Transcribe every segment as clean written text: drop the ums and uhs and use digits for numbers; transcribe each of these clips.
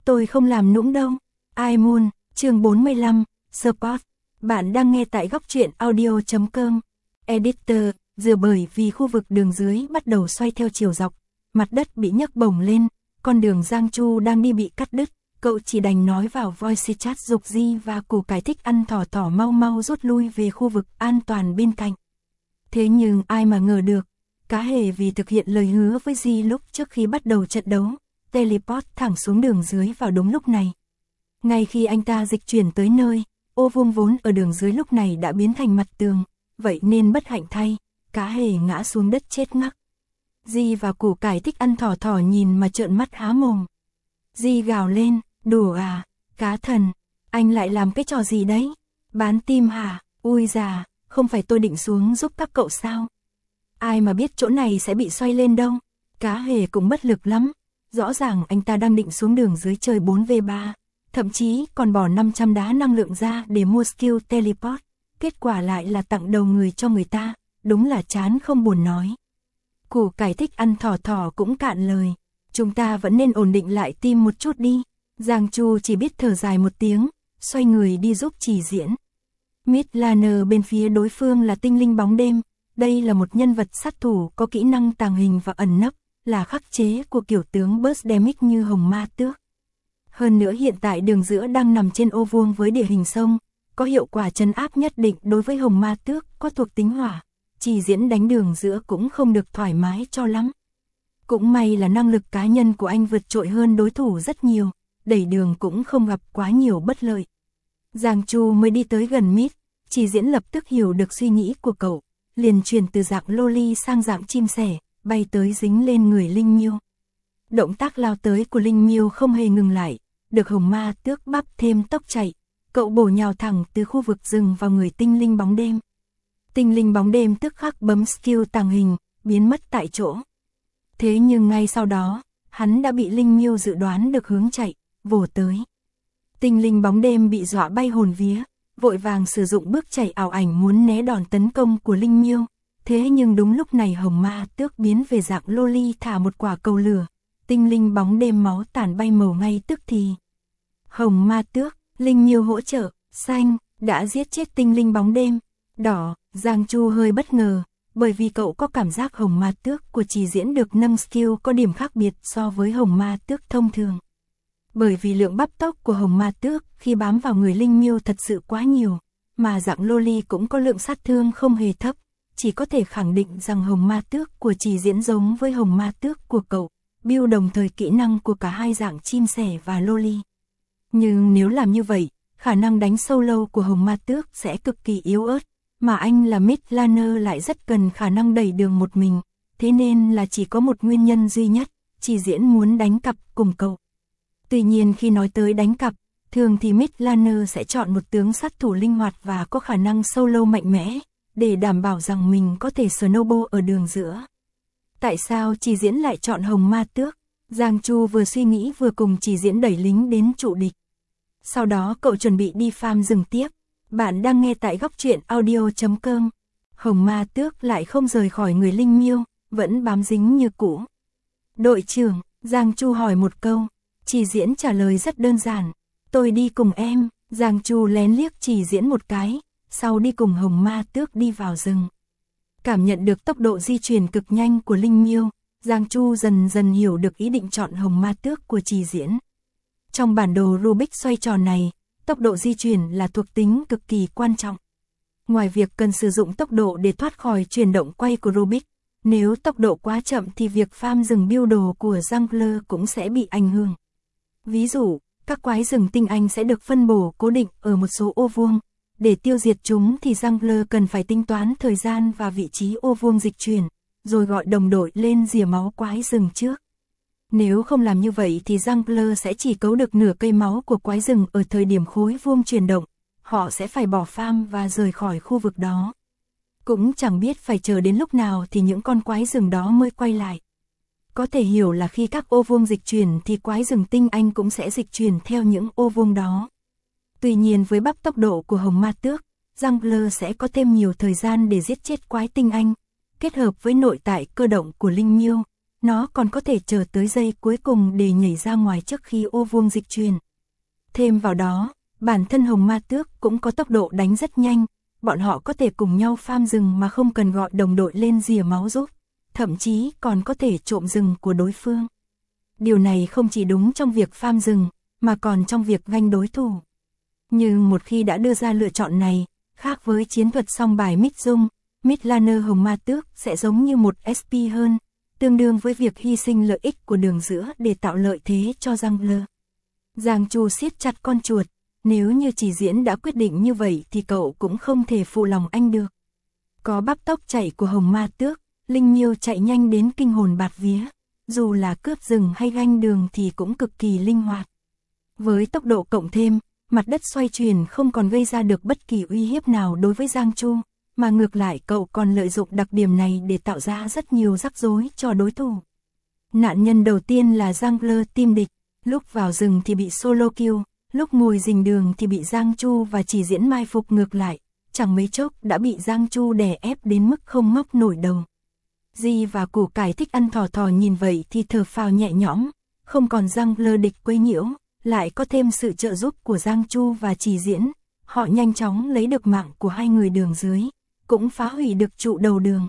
Tôi không làm nũng đâu. Ai Moon, chương 45, Support. Bạn đang nghe tại góc truyện audio.com. Editor, giờ bởi vì khu vực đường dưới bắt đầu xoay theo chiều dọc, mặt đất bị nhấc bổng lên, con đường Giang Chu đang đi bị cắt đứt, cậu chỉ đành nói vào voice chat dục Di và củ cải thích ăn thỏ thỏ mau mau rút lui về khu vực an toàn bên cạnh. Thế nhưng ai mà ngờ được, cá hề vì thực hiện lời hứa với Di lúc trước khi bắt đầu trận đấu, teleport thẳng xuống đường dưới vào đúng lúc này. Ngay khi anh ta dịch chuyển tới nơi, ô vuông vốn ở đường dưới lúc này đã biến thành mặt tường, vậy nên bất hạnh thay, cá hề ngã xuống đất chết ngắc. Di và củ cải thích ăn thỏ thỏ nhìn mà trợn mắt há mồm. Di gào lên, đùa à, cá thần, anh lại làm cái trò gì đấy? Bán tim hả? Ui già, không phải tôi định xuống giúp các cậu sao? Ai mà biết chỗ này sẽ bị xoay lên đâu. Cá hề cũng bất lực lắm. Rõ ràng anh ta đang định xuống đường dưới chơi 4v3, thậm chí còn bỏ 500 đá năng lượng ra để mua skill teleport. Kết quả lại là tặng đầu người cho người ta, đúng là chán không buồn nói. Củ cải thích ăn thỏ thỏ cũng cạn lời. Chúng ta vẫn nên ổn định lại tim một chút đi. Giang Chu chỉ biết thở dài một tiếng, xoay người đi giúp Chỉ Diễn. Midlaner bên phía đối phương là tinh linh bóng đêm. Đây là một nhân vật sát thủ có kỹ năng tàng hình và ẩn nấp, là khắc chế của kiểu tướng Birdemic như hồng ma tước. Hơn nữa hiện tại đường giữa đang nằm trên ô vuông với địa hình sông, có hiệu quả trấn áp nhất định đối với hồng ma tước có thuộc tính hỏa. Chỉ Diễn đánh đường giữa cũng không được thoải mái cho lắm. Cũng may là năng lực cá nhân của anh vượt trội hơn đối thủ rất nhiều, đẩy đường cũng không gặp quá nhiều bất lợi. Giang Chu mới đi tới gần mid, Chỉ Diễn lập tức hiểu được suy nghĩ của cậu, liền chuyển từ dạng loli sang dạng chim sẻ, bay tới dính lên người Linh Miêu. Động tác lao tới của Linh Miêu không hề ngừng lại, được hồng ma tước bắp thêm tốc chạy, cậu bổ nhào thẳng từ khu vực rừng vào người tinh linh bóng đêm. Tinh linh bóng đêm tức khắc bấm skill tàng hình, biến mất tại chỗ. Thế nhưng ngay sau đó, hắn đã bị Linh Miêu dự đoán được hướng chạy, vồ tới. Tinh linh bóng đêm bị dọa bay hồn vía, vội vàng sử dụng bước chạy ảo ảnh muốn né đòn tấn công của Linh Miêu. Thế nhưng đúng lúc này hồng ma tước biến về dạng loli thả một quả cầu lửa, tinh linh bóng đêm máu tản bay màu ngay tức thì. Hồng ma tước, Linh Miêu hỗ trợ, xanh, đã giết chết tinh linh bóng đêm. Đỏ, Giang Chu hơi bất ngờ, bởi vì cậu có cảm giác hồng ma tước của Chỉ Diễn được nâng skill có điểm khác biệt so với hồng ma tước thông thường. Bởi vì lượng bắp tốc của hồng ma tước khi bám vào người Linh Miêu thật sự quá nhiều, mà dạng loli cũng có lượng sát thương không hề thấp, chỉ có thể khẳng định rằng hồng ma tước của Chỉ Diễn giống với hồng ma tước của cậu, build đồng thời kỹ năng của cả hai dạng chim sẻ và loli. Nhưng nếu làm như vậy, khả năng đánh solo của hồng ma tước sẽ cực kỳ yếu ớt, mà anh là midlaner lại rất cần khả năng đẩy đường một mình, thế nên là chỉ có một nguyên nhân duy nhất, Chỉ Diễn muốn đánh cặp cùng cậu. Tuy nhiên khi nói tới đánh cặp, thường thì midlaner sẽ chọn một tướng sát thủ linh hoạt và có khả năng solo mạnh mẽ, để đảm bảo rằng mình có thể snowball ở đường giữa. Tại sao Chỉ Diễn lại chọn hồng ma tước? Giang Chu vừa suy nghĩ vừa cùng Chỉ Diễn đẩy lính đến trụ địch. Sau đó cậu chuẩn bị đi farm rừng tiếp. Bạn đang nghe tại góc truyện audio.com. Hồng ma tước lại không rời khỏi người Linh Miêu, vẫn bám dính như cũ. Đội trưởng, Giang Chu hỏi một câu. Chỉ Diễn trả lời rất đơn giản. Tôi đi cùng em. Giang Chu lén liếc Chỉ Diễn một cái, sau đi cùng hồng ma tước đi vào rừng. Cảm nhận được tốc độ di chuyển cực nhanh của Linh Miêu, Giang Chu dần dần hiểu được ý định chọn hồng ma tước của Chỉ Diễn. Trong bản đồ Rubik xoay tròn này, tốc độ di chuyển là thuộc tính cực kỳ quan trọng. Ngoài việc cần sử dụng tốc độ để thoát khỏi chuyển động quay của Rubik, nếu tốc độ quá chậm thì việc farm rừng build đồ của Jungler cũng sẽ bị ảnh hưởng. Ví dụ, các quái rừng tinh anh sẽ được phân bổ cố định ở một số ô vuông. Để tiêu diệt chúng thì Jungler cần phải tính toán thời gian và vị trí ô vuông dịch chuyển, rồi gọi đồng đội lên rỉa máu quái rừng trước. Nếu không làm như vậy thì Jungler sẽ chỉ cấu được nửa cây máu của quái rừng ở thời điểm khối vuông chuyển động, họ sẽ phải bỏ farm và rời khỏi khu vực đó. Cũng chẳng biết phải chờ đến lúc nào thì những con quái rừng đó mới quay lại. Có thể hiểu là khi các ô vuông dịch chuyển thì quái rừng tinh anh cũng sẽ dịch chuyển theo những ô vuông đó. Tuy nhiên với bắp tốc độ của hồng ma tước, Jungler sẽ có thêm nhiều thời gian để giết chết quái tinh anh, kết hợp với nội tại cơ động của Linh Miêu, nó còn có thể chờ tới giây cuối cùng để nhảy ra ngoài trước khi ô vuông dịch chuyển. Thêm vào đó, bản thân hồng ma tước cũng có tốc độ đánh rất nhanh, bọn họ có thể cùng nhau farm rừng mà không cần gọi đồng đội lên rỉa máu giúp, thậm chí còn có thể trộm rừng của đối phương. Điều này không chỉ đúng trong việc farm rừng, mà còn trong việc ganh đối thủ. Nhưng một khi đã đưa ra lựa chọn này, khác với chiến thuật song bài Midlaner hồng ma tước sẽ giống như một SP hơn, tương đương với việc hy sinh lợi ích của đường giữa để tạo lợi thế cho jungler. Giang Chu siết chặt con chuột, nếu như Chỉ Diễn đã quyết định như vậy thì cậu cũng không thể phụ lòng anh được. Có bắp tốc chạy của hồng ma tước, Linh Miêu chạy nhanh đến kinh hồn bạt vía, dù là cướp rừng hay ganh đường thì cũng cực kỳ linh hoạt. Với tốc độ cộng thêm, mặt đất xoay chuyển không còn gây ra được bất kỳ uy hiếp nào đối với Giang Chu, mà ngược lại cậu còn lợi dụng đặc điểm này để tạo ra rất nhiều rắc rối cho đối thủ. Nạn nhân đầu tiên là jungler team địch, lúc vào rừng thì bị solo kill, lúc ngồi rình đường thì bị Giang Chu và Chỉ Diễn mai phục ngược lại, chẳng mấy chốc đã bị Giang Chu đè ép đến mức không ngóc nổi đầu. Di và củ cải thích ăn thỏ thỏ nhìn vậy thì thở phào nhẹ nhõm, không còn jungler địch quấy nhiễu, lại có thêm sự trợ giúp của Giang Chu và Chỉ Diễn, họ nhanh chóng lấy được mạng của hai người đường dưới, cũng phá hủy được trụ đầu đường.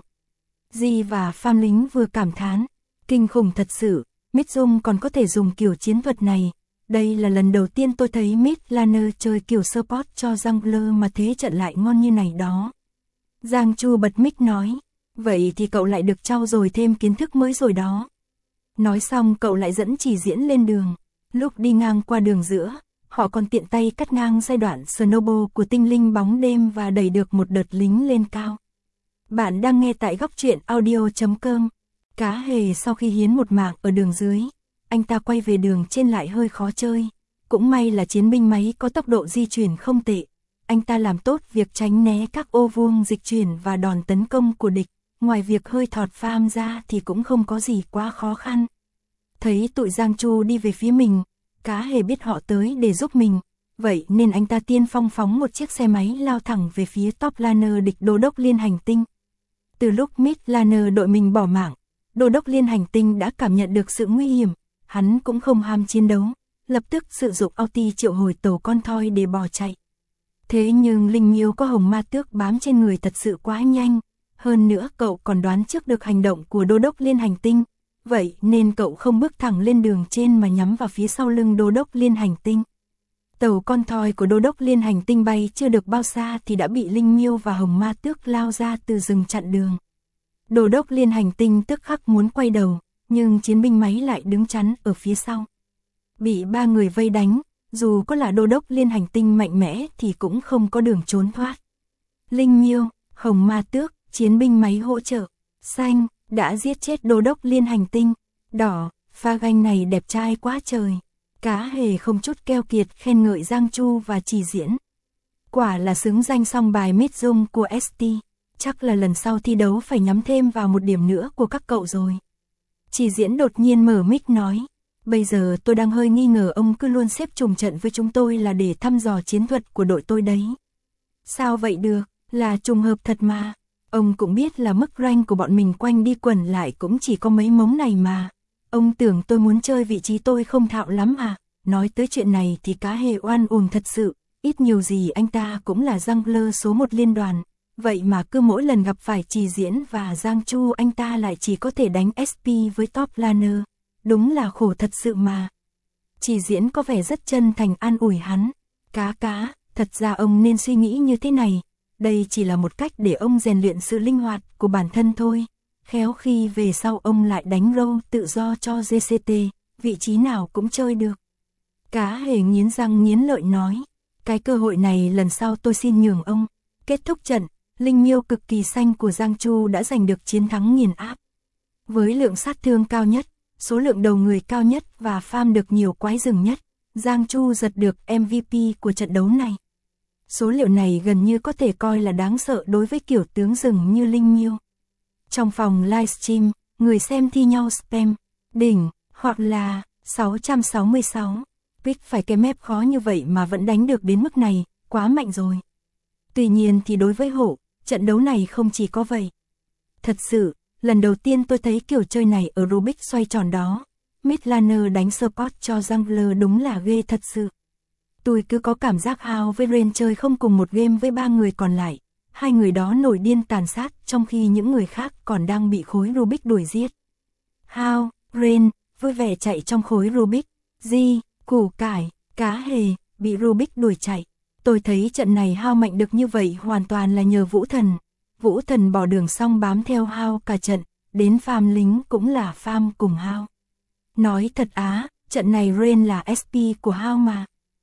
Di và farm lính vừa cảm thán, kinh khủng thật sự, Midzum còn có thể dùng kiểu chiến thuật này. Đây là lần đầu tiên tôi thấy Midlaner chơi kiểu support cho jungler mà thế trận lại ngon như này đó. Giang Chu bật mic nói, vậy thì cậu lại được trau dồi thêm kiến thức mới rồi đó. Nói xong cậu lại dẫn Chỉ Diễn lên đường. Lúc đi ngang qua đường giữa, họ còn tiện tay cắt ngang giai đoạn snowball của tinh linh bóng đêm và đẩy được một đợt lính lên cao. Bạn đang nghe tại góc truyện audio.com. Cá hề sau khi hiến một mạng ở đường dưới, anh ta quay về đường trên lại hơi khó chơi. Cũng may là chiến binh máy có tốc độ di chuyển không tệ. Anh ta làm tốt việc tránh né các ô vuông dịch chuyển và đòn tấn công của địch. Ngoài việc hơi thọt farm ra thì cũng không có gì quá khó khăn. Thấy tụi Giang Chu đi về phía mình, cá hề biết họ tới để giúp mình. Vậy nên anh ta tiên phong phóng một chiếc xe máy lao thẳng về phía top laner địch đô đốc liên hành tinh. Từ lúc Midlaner đội mình bỏ mạng, đô đốc liên hành tinh đã cảm nhận được sự nguy hiểm. Hắn cũng không ham chiến đấu, lập tức sử dụng ulti triệu hồi tổ con thoi để bỏ chạy. Thế nhưng Linh Miêu có hồng ma tước bám trên người thật sự quá nhanh. Hơn nữa cậu còn đoán trước được hành động của đô đốc liên hành tinh. Vậy nên cậu không bước thẳng lên đường trên mà nhắm vào phía sau lưng đô đốc liên hành tinh. Tàu con thoi của đô đốc liên hành tinh bay chưa được bao xa thì đã bị Linh Miêu và hồng ma tước lao ra từ rừng chặn đường. Đô đốc liên hành tinh tức khắc muốn quay đầu, nhưng chiến binh máy lại đứng chắn ở phía sau. Bị ba người vây đánh, dù có là đô đốc liên hành tinh mạnh mẽ thì cũng không có đường trốn thoát. Linh Miêu, hồng ma tước, chiến binh máy hỗ trợ, xanh, đã giết chết đô đốc liên hành tinh. Đỏ, pha ganh này đẹp trai quá trời. Cá hề không chút keo kiệt khen ngợi Giang Chu và Chỉ Diễn. Quả là xứng danh song bài Midzum của ST. Chắc là lần sau thi đấu phải nhắm thêm vào một điểm nữa của các cậu rồi. Chỉ Diễn đột nhiên mở mic nói, bây giờ tôi đang hơi nghi ngờ ông cứ luôn xếp trùng trận với chúng tôi là để thăm dò chiến thuật của đội tôi đấy. Sao vậy được, là trùng hợp thật mà. Ông cũng biết là mức rank của bọn mình quanh đi quẩn lại cũng chỉ có mấy mống này mà. Ông tưởng tôi muốn chơi vị trí tôi không thạo lắm à? Nói tới chuyện này thì cá hề oan uổng thật sự, ít nhiều gì anh ta cũng là jungler số 1 liên đoàn. Vậy mà cứ mỗi lần gặp phải Chỉ Diễn và Giang Chu anh ta lại chỉ có thể đánh SP với top laner. Đúng là khổ thật sự mà. Chỉ Diễn có vẻ rất chân thành an ủi hắn. Cá, thật ra ông nên suy nghĩ như thế này. Đây chỉ là một cách để ông rèn luyện sự linh hoạt của bản thân thôi. Khéo khi về sau ông lại đánh role tự do cho GCT, vị trí nào cũng chơi được. Cá hề nghiến răng nghiến lợi nói. Cái cơ hội này lần sau tôi xin nhường ông. Kết thúc trận, Linh Miêu cực kỳ xanh của Giang Chu đã giành được chiến thắng nghiền áp. Với lượng sát thương cao nhất, số lượng đầu người cao nhất và farm được nhiều quái rừng nhất, Giang Chu giật được MVP của trận đấu này. Số liệu này gần như có thể coi là đáng sợ đối với kiểu tướng rừng như Linh Miêu. Trong phòng livestream, người xem thi nhau spam, đỉnh, hoặc là 666. Pick phải cái map khó như vậy mà vẫn đánh được đến mức này, quá mạnh rồi. Tuy nhiên thì đối với Hổ, trận đấu này không chỉ có vậy. Thật sự, lần đầu tiên tôi thấy kiểu chơi này ở Rubik xoay tròn đó. Midlaner đánh support cho jungler đúng là ghê thật sự. Tôi cứ có cảm giác Hao với Ren chơi không cùng một game với 3 người còn lại. Hai người đó nổi điên tàn sát trong khi những người khác còn đang bị khối Rubik đuổi giết. Hao, Ren, vui vẻ chạy trong khối Rubik. Di, củ cải, cá hề, bị Rubik đuổi chạy. Tôi thấy trận này Hao mạnh được như vậy hoàn toàn là nhờ Vũ Thần. Vũ Thần bỏ đường xong bám theo Hao cả trận, đến farm lính cũng là farm cùng Hao. Nói thật á, trận này Ren là SP của Hao mà.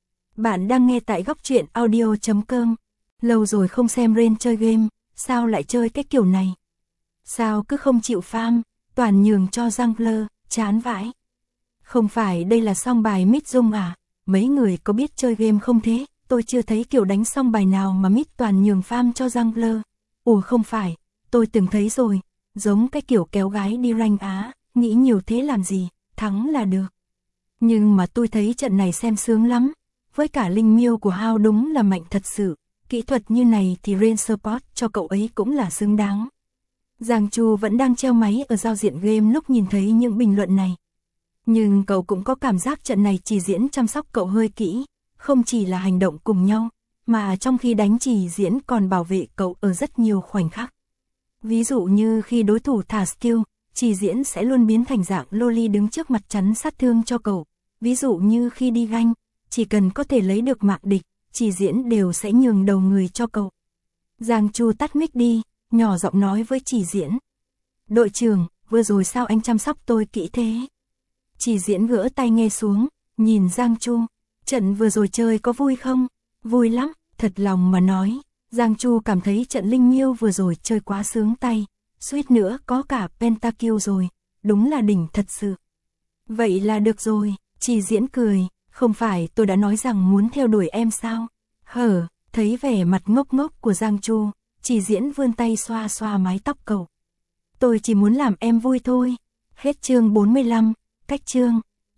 Bạn đang nghe tại góc truyện audio.com. Lâu rồi không xem Ren chơi game, sao lại chơi cái kiểu này? Sao cứ không chịu farm, toàn nhường cho jungler, chán vãi. Không phải đây là song bài mid dung à? Mấy người có biết chơi game không thế? Tôi chưa thấy kiểu đánh song bài nào mà mid toàn nhường farm cho jungler. Ủa không phải, tôi từng thấy rồi, giống cái kiểu kéo gái đi rank á, nghĩ nhiều thế làm gì, thắng là được. Nhưng mà tôi thấy trận này xem sướng lắm, với cả linh miêu của Hao đúng là mạnh thật sự, kỹ thuật như này thì Ren support cho cậu ấy cũng là xứng đáng. Giang Chu vẫn đang treo máy ở giao diện game lúc nhìn thấy những bình luận này. Nhưng cậu cũng có cảm giác trận này Chỉ Diễn chăm sóc cậu hơi kỹ, không chỉ là hành động cùng nhau, mà trong khi đánh Chỉ Diễn còn bảo vệ cậu ở rất nhiều khoảnh khắc. Ví dụ như khi đối thủ thả skill, Chỉ Diễn sẽ luôn biến thành dạng loli đứng trước mặt chắn sát thương cho cậu. Ví dụ như khi đi ganh, chỉ cần có thể lấy được mạng địch, Chỉ Diễn đều sẽ nhường đầu người cho cậu. Giang Chu tắt mic đi, nhỏ giọng nói với Chỉ Diễn. Đội trưởng, vừa rồi sao anh chăm sóc tôi kỹ thế? Chỉ Diễn gỡ tai nghe xuống, nhìn Giang Chu. Trận vừa rồi chơi có vui không? Vui lắm, thật lòng mà nói. Giang Chu cảm thấy trận Linh Miêu vừa rồi chơi quá sướng tay. Suýt nữa có cả pentakill rồi. Đúng là đỉnh thật sự. Vậy là được rồi, Chỉ Diễn cười. Không phải tôi đã nói rằng muốn theo đuổi em sao? Hở, thấy vẻ mặt ngốc ngốc của Giang Chu, Chỉ Diễn vươn tay xoa xoa mái tóc cậu. Tôi chỉ muốn làm em vui thôi. Hết chương 45, cách chương.